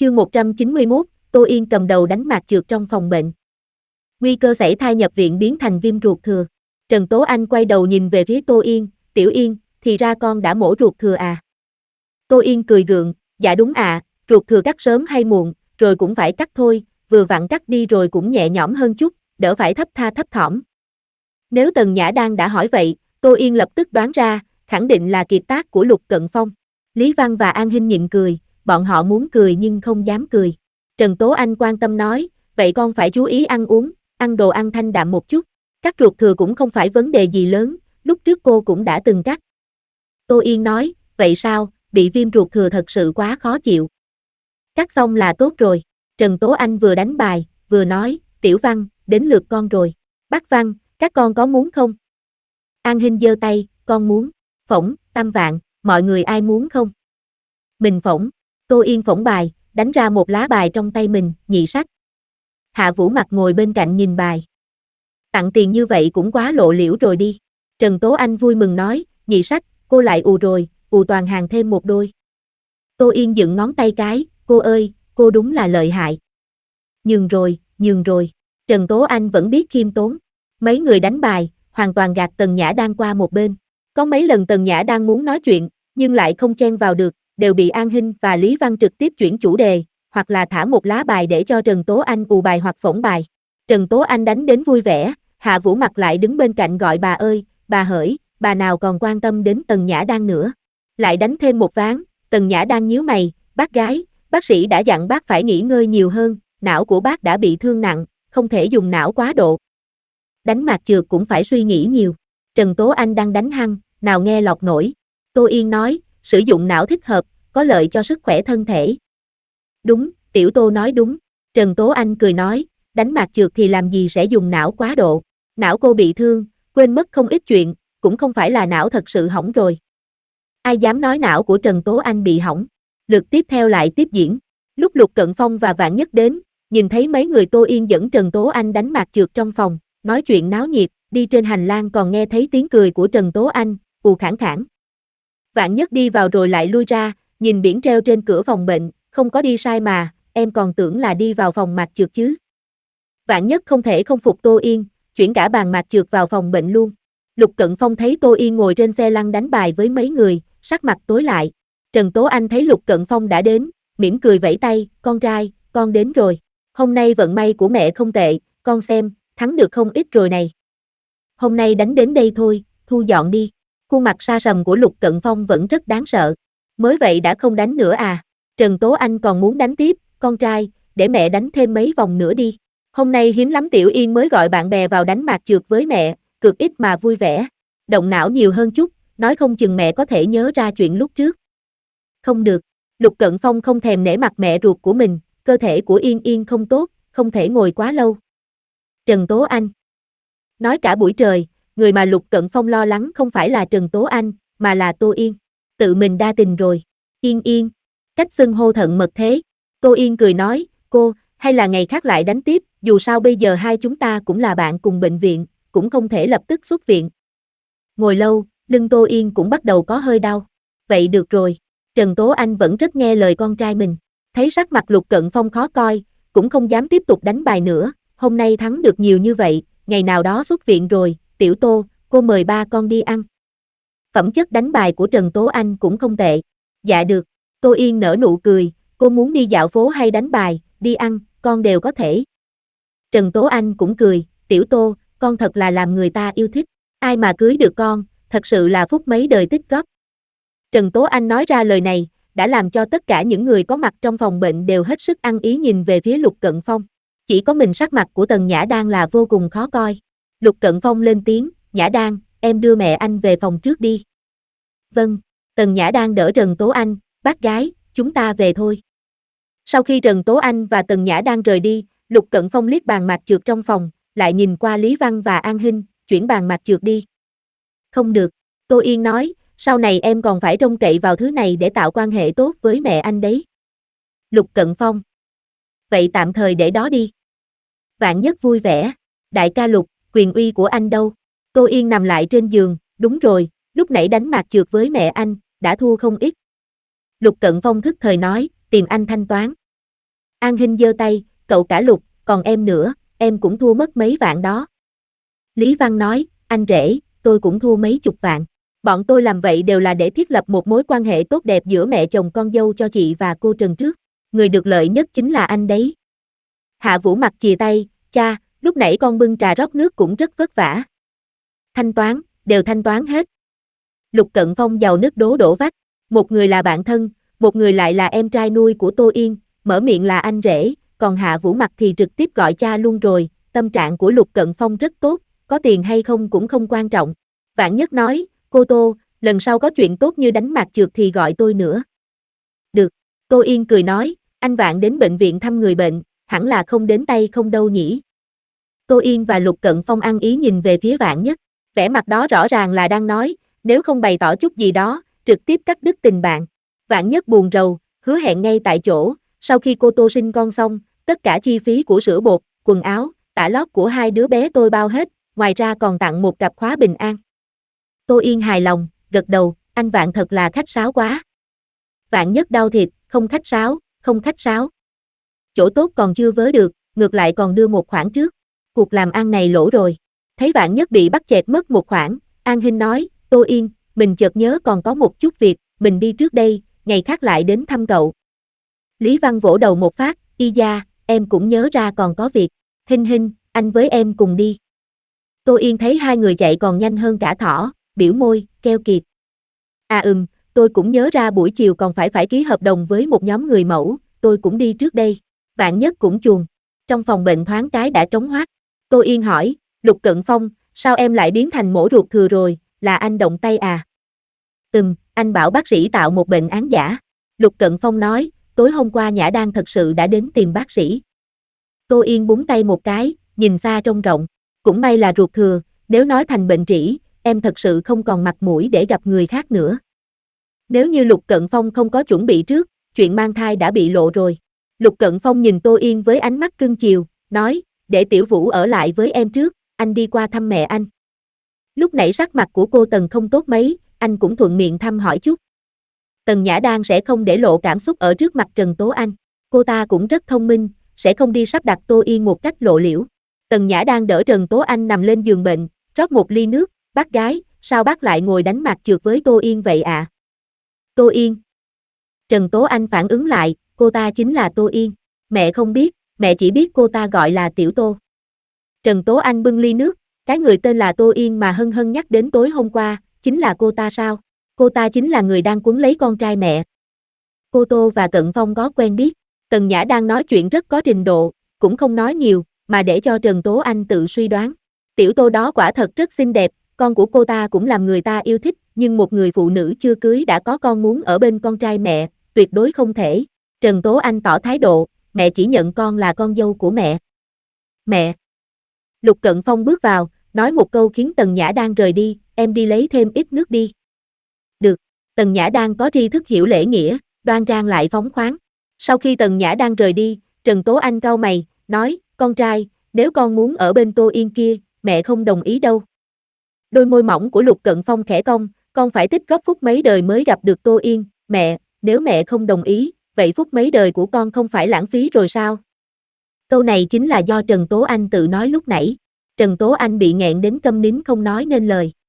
Chương 191, Tô Yên cầm đầu đánh mạc trượt trong phòng bệnh. Nguy cơ sảy thai nhập viện biến thành viêm ruột thừa. Trần Tố Anh quay đầu nhìn về phía Tô Yên, Tiểu Yên, thì ra con đã mổ ruột thừa à? Tô Yên cười gượng, dạ đúng à, ruột thừa cắt sớm hay muộn, rồi cũng phải cắt thôi, vừa vặn cắt đi rồi cũng nhẹ nhõm hơn chút, đỡ phải thấp tha thấp thỏm. Nếu Tần Nhã Đan đã hỏi vậy, Tô Yên lập tức đoán ra, khẳng định là kiệt tác của Lục Cận Phong. Lý Văn và An Hinh nhịn cười, bọn họ muốn cười nhưng không dám cười. Trần Tố Anh quan tâm nói, vậy con phải chú ý ăn uống, ăn đồ ăn thanh đạm một chút. Cắt ruột thừa cũng không phải vấn đề gì lớn, lúc trước cô cũng đã từng cắt. Tô Yên nói, vậy sao, bị viêm ruột thừa thật sự quá khó chịu. Cắt xong là tốt rồi. Trần Tố Anh vừa đánh bài, vừa nói, Tiểu Văn, đến lượt con rồi. Bác Văn, các con có muốn không? An Hinh giơ tay, con muốn. Phỏng, Tam Vạn, mọi người ai muốn không? Mình phỏng. Tô Yên phỏng bài, đánh ra một lá bài trong tay mình, nhị sách. Hạ Vũ Mặc ngồi bên cạnh nhìn bài. Tặng tiền như vậy cũng quá lộ liễu rồi đi. Trần Tố Anh vui mừng nói, nhị sách, cô lại ù rồi, ù toàn hàng thêm một đôi. Tô Yên dựng ngón tay cái, cô ơi, cô đúng là lợi hại. Nhường rồi, nhường rồi. Trần Tố Anh vẫn biết khiêm tốn. Mấy người đánh bài, hoàn toàn gạt Tần Nhã Đan qua một bên. Có mấy lần Tần Nhã Đan muốn nói chuyện, nhưng lại không chen vào được, đều bị An Hinh và Lý Văn trực tiếp chuyển chủ đề, hoặc là thả một lá bài để cho Trần Tố Anh ù bài hoặc phỏng bài. Trần Tố Anh đánh đến vui vẻ, Hạ Vũ Mặc lại đứng bên cạnh gọi bà ơi, bà hỡi, bà nào còn quan tâm đến Tần Nhã Đan nữa. Lại đánh thêm một ván, Tần Nhã Đan nhíu mày, bác gái, bác sĩ đã dặn bác phải nghỉ ngơi nhiều hơn, não của bác đã bị thương nặng, không thể dùng não quá độ. Đánh mạc trượt cũng phải suy nghĩ nhiều. Trần Tố Anh đang đánh hăng, nào nghe lọt nổi. Tô Yên nói, sử dụng não thích hợp, có lợi cho sức khỏe thân thể. Đúng, Tiểu Tô nói đúng. Trần Tố Anh cười nói, đánh mạc trượt thì làm gì sẽ dùng não quá độ. Não cô bị thương, quên mất không ít chuyện, cũng không phải là não thật sự hỏng rồi. Ai dám nói não của Trần Tố Anh bị hỏng. Lượt tiếp theo lại tiếp diễn. Lúc Lục Cận Phong và Vạn Nhất đến, nhìn thấy mấy người Tô Yên dẫn Trần Tố Anh đánh mạc trượt trong phòng, nói chuyện náo nhiệt, đi trên hành lang còn nghe thấy tiếng cười của Trần Tố Anh, ù khản khản. Vạn Nhất đi vào rồi lại lui ra, nhìn biển treo trên cửa phòng bệnh, không có đi sai mà, em còn tưởng là đi vào phòng mạc trượt chứ. Vạn Nhất không thể không phục Tô Yên, chuyển cả bàn mạc trượt vào phòng bệnh luôn. Lục Cận Phong thấy Tô Yên ngồi trên xe lăn đánh bài với mấy người, sắc mặt tối lại. Trần Tố Anh thấy Lục Cận Phong đã đến, mỉm cười vẫy tay, con trai, con đến rồi. Hôm nay vận may của mẹ không tệ, con xem, thắng được không ít rồi này. Hôm nay đánh đến đây thôi, thu dọn đi. Khuôn mặt sa sầm của Lục Cận Phong vẫn rất đáng sợ. Mới vậy đã không đánh nữa à? Trần Tố Anh còn muốn đánh tiếp, con trai, để mẹ đánh thêm mấy vòng nữa đi. Hôm nay hiếm lắm Tiểu Yên mới gọi bạn bè vào đánh mạc trượt với mẹ, cực ít mà vui vẻ. Động não nhiều hơn chút, nói không chừng mẹ có thể nhớ ra chuyện lúc trước. Không được, Lục Cận Phong không thèm nể mặt mẹ ruột của mình, cơ thể của Yên Yên không tốt, không thể ngồi quá lâu. Trần Tố Anh nói cả buổi trời, người mà Lục Cận Phong lo lắng không phải là Trần Tố Anh, mà là Tô Yên. Tự mình đa tình rồi. Yên Yên, cách xưng hô thận mật thế. Tô Yên cười nói, cô, hay là ngày khác lại đánh tiếp, dù sao bây giờ hai chúng ta cũng là bạn cùng bệnh viện, cũng không thể lập tức xuất viện. Ngồi lâu, lưng Tô Yên cũng bắt đầu có hơi đau. Vậy được rồi, Trần Tố Anh vẫn rất nghe lời con trai mình. Thấy sắc mặt Lục Cận Phong khó coi, cũng không dám tiếp tục đánh bài nữa, hôm nay thắng được nhiều như vậy, ngày nào đó xuất viện rồi, Tiểu Tô, cô mời ba con đi ăn. Phẩm chất đánh bài của Trần Tố Anh cũng không tệ. Dạ được, Tô Yên nở nụ cười, cô muốn đi dạo phố hay đánh bài, đi ăn, con đều có thể. Trần Tố Anh cũng cười, Tiểu Tô, con thật là làm người ta yêu thích, ai mà cưới được con, thật sự là phúc mấy đời tích góp. Trần Tố Anh nói ra lời này, đã làm cho tất cả những người có mặt trong phòng bệnh đều hết sức ăn ý nhìn về phía Lục Cận Phong. Chỉ có mình sắc mặt của Tần Nhã Đan là vô cùng khó coi. Lục Cận Phong lên tiếng, Nhã Đan, em đưa mẹ anh về phòng trước đi. Vâng, Tần Nhã Đan đỡ Trần Tố Anh, bác gái, chúng ta về thôi. Sau khi Trần Tố Anh và Tần Nhã Đan rời đi, Lục Cận Phong liếc bàn mạc trượt trong phòng, lại nhìn qua Lý Văn và An Hinh, chuyển bàn mạc trượt đi. Không được, Tô Yên nói, sau này em còn phải trông cậy vào thứ này để tạo quan hệ tốt với mẹ anh đấy. Lục Cận Phong. Vậy tạm thời để đó đi. Vạn Nhất vui vẻ, đại ca Lục, quyền uy của anh đâu? Tô Yên nằm lại trên giường, đúng rồi, lúc nãy đánh mạc trượt với mẹ anh, đã thua không ít. Lục Cận Phong thức thời nói, tìm anh thanh toán. An Hinh giơ tay, cậu cả Lục, còn em nữa, em cũng thua mất mấy vạn đó. Lý Văn nói, anh rể, tôi cũng thua mấy chục vạn. Bọn tôi làm vậy đều là để thiết lập một mối quan hệ tốt đẹp giữa mẹ chồng con dâu cho chị và cô Trần trước. Người được lợi nhất chính là anh đấy. Hạ Vũ mặt chìa tay, cha, lúc nãy con bưng trà rót nước cũng rất vất vả. Thanh toán, đều thanh toán hết. Lục Cận Phong giàu nứt đổ vách. Một người là bạn thân, một người lại là em trai nuôi của Tô Yên, mở miệng là anh rể, còn Hạ Vũ mặt thì trực tiếp gọi cha luôn rồi. Tâm trạng của Lục Cận Phong rất tốt, có tiền hay không cũng không quan trọng. Vạn Nhất nói, cô Tô, lần sau có chuyện tốt như đánh mạc trượt thì gọi tôi nữa. Được, Tô Yên cười nói, anh Vạn đến bệnh viện thăm người bệnh, hẳn là không đến tay không đâu nhỉ. Tô Yên và Lục Cận Phong ăn ý nhìn về phía Vạn Nhất, vẻ mặt đó rõ ràng là đang nói, nếu không bày tỏ chút gì đó, trực tiếp cắt đứt tình bạn. Vạn Nhất buồn rầu, hứa hẹn ngay tại chỗ, sau khi cô Tô sinh con xong, tất cả chi phí của sữa bột, quần áo, tã lót của hai đứa bé tôi bao hết, ngoài ra còn tặng một cặp khóa bình an. Tô Yên hài lòng, gật đầu, anh Vạn thật là khách sáo quá. Vạn Nhất đau thịt, không khách sáo, không khách sáo. Chỗ tốt còn chưa vớ được, ngược lại còn đưa một khoản trước. Cuộc làm ăn này lỗ rồi. Thấy Vạn Nhất bị bắt chẹt mất một khoản, An Hinh nói, Tô Yên, mình chợt nhớ còn có một chút việc, mình đi trước đây, ngày khác lại đến thăm cậu. Lý Văn vỗ đầu một phát, y da, em cũng nhớ ra còn có việc. Hinh Hinh, anh với em cùng đi. Tô Yên thấy hai người chạy còn nhanh hơn cả thỏ, biểu môi, keo kiệt. À tôi cũng nhớ ra buổi chiều còn phải ký hợp đồng với một nhóm người mẫu, tôi cũng đi trước đây. Vạn Nhất cũng chuồn. Trong phòng bệnh thoáng cái đã trống hoác. Tô Yên hỏi, Lục Cận Phong, sao em lại biến thành mổ ruột thừa rồi, là anh động tay à? Anh bảo bác sĩ tạo một bệnh án giả. Lục Cận Phong nói, tối hôm qua Nhã Đan thật sự đã đến tìm bác sĩ. Tô Yên búng tay một cái, nhìn xa trông rộng. Cũng may là ruột thừa, nếu nói thành bệnh trĩ, em thật sự không còn mặt mũi để gặp người khác nữa. Nếu như Lục Cận Phong không có chuẩn bị trước, chuyện mang thai đã bị lộ rồi. Lục Cận Phong nhìn Tô Yên với ánh mắt cưng chiều, nói, để Tiểu Vũ ở lại với em trước, anh đi qua thăm mẹ anh. Lúc nãy sắc mặt của cô Tần không tốt mấy, anh cũng thuận miệng thăm hỏi chút. Tần Nhã Đan sẽ không để lộ cảm xúc ở trước mặt Trần Tố Anh. Cô ta cũng rất thông minh, sẽ không đi sắp đặt Tô Yên một cách lộ liễu. Tần Nhã Đan đỡ Trần Tố Anh nằm lên giường bệnh, rót một ly nước, bác gái, sao bác lại ngồi đánh mạc trượt với Tô Yên vậy ạ? Tô Yên. Trần Tố Anh phản ứng lại, cô ta chính là Tô Yên. Mẹ không biết, mẹ chỉ biết cô ta gọi là Tiểu Tô. Trần Tố Anh bưng ly nước, cái người tên là Tô Yên mà Hân Hân nhắc đến tối hôm qua, chính là cô ta sao? Cô ta chính là người đang quấn lấy con trai mẹ. Cô Tô và Cận Phong có quen biết. Tần Nhã đang nói chuyện rất có trình độ, cũng không nói nhiều, mà để cho Trần Tố Anh tự suy đoán. Tiểu Tô đó quả thật rất xinh đẹp, con của cô ta cũng làm người ta yêu thích, nhưng một người phụ nữ chưa cưới đã có con muốn ở bên con trai mẹ, tuyệt đối không thể. Trần Tố Anh tỏ thái độ, mẹ chỉ nhận con là con dâu của mẹ. Mẹ. Lục Cận Phong bước vào, nói một câu khiến Tần Nhã đang rời đi, em đi lấy thêm ít nước đi. Được, Tần Nhã đang có tri thức hiểu lễ nghĩa, đoan trang lại phóng khoáng. Sau khi Tần Nhã đang rời đi, Trần Tố Anh cau mày, nói, con trai, nếu con muốn ở bên Tô Yên kia, mẹ không đồng ý đâu. Đôi môi mỏng của Lục Cận Phong khẽ cong, con phải tích góp phúc mấy đời mới gặp được Tô Yên, mẹ, nếu mẹ không đồng ý, vậy phúc mấy đời của con không phải lãng phí rồi sao? Câu này chính là do Trần Tố Anh tự nói lúc nãy. Trần Tố Anh bị nghẹn đến câm nín không nói nên lời.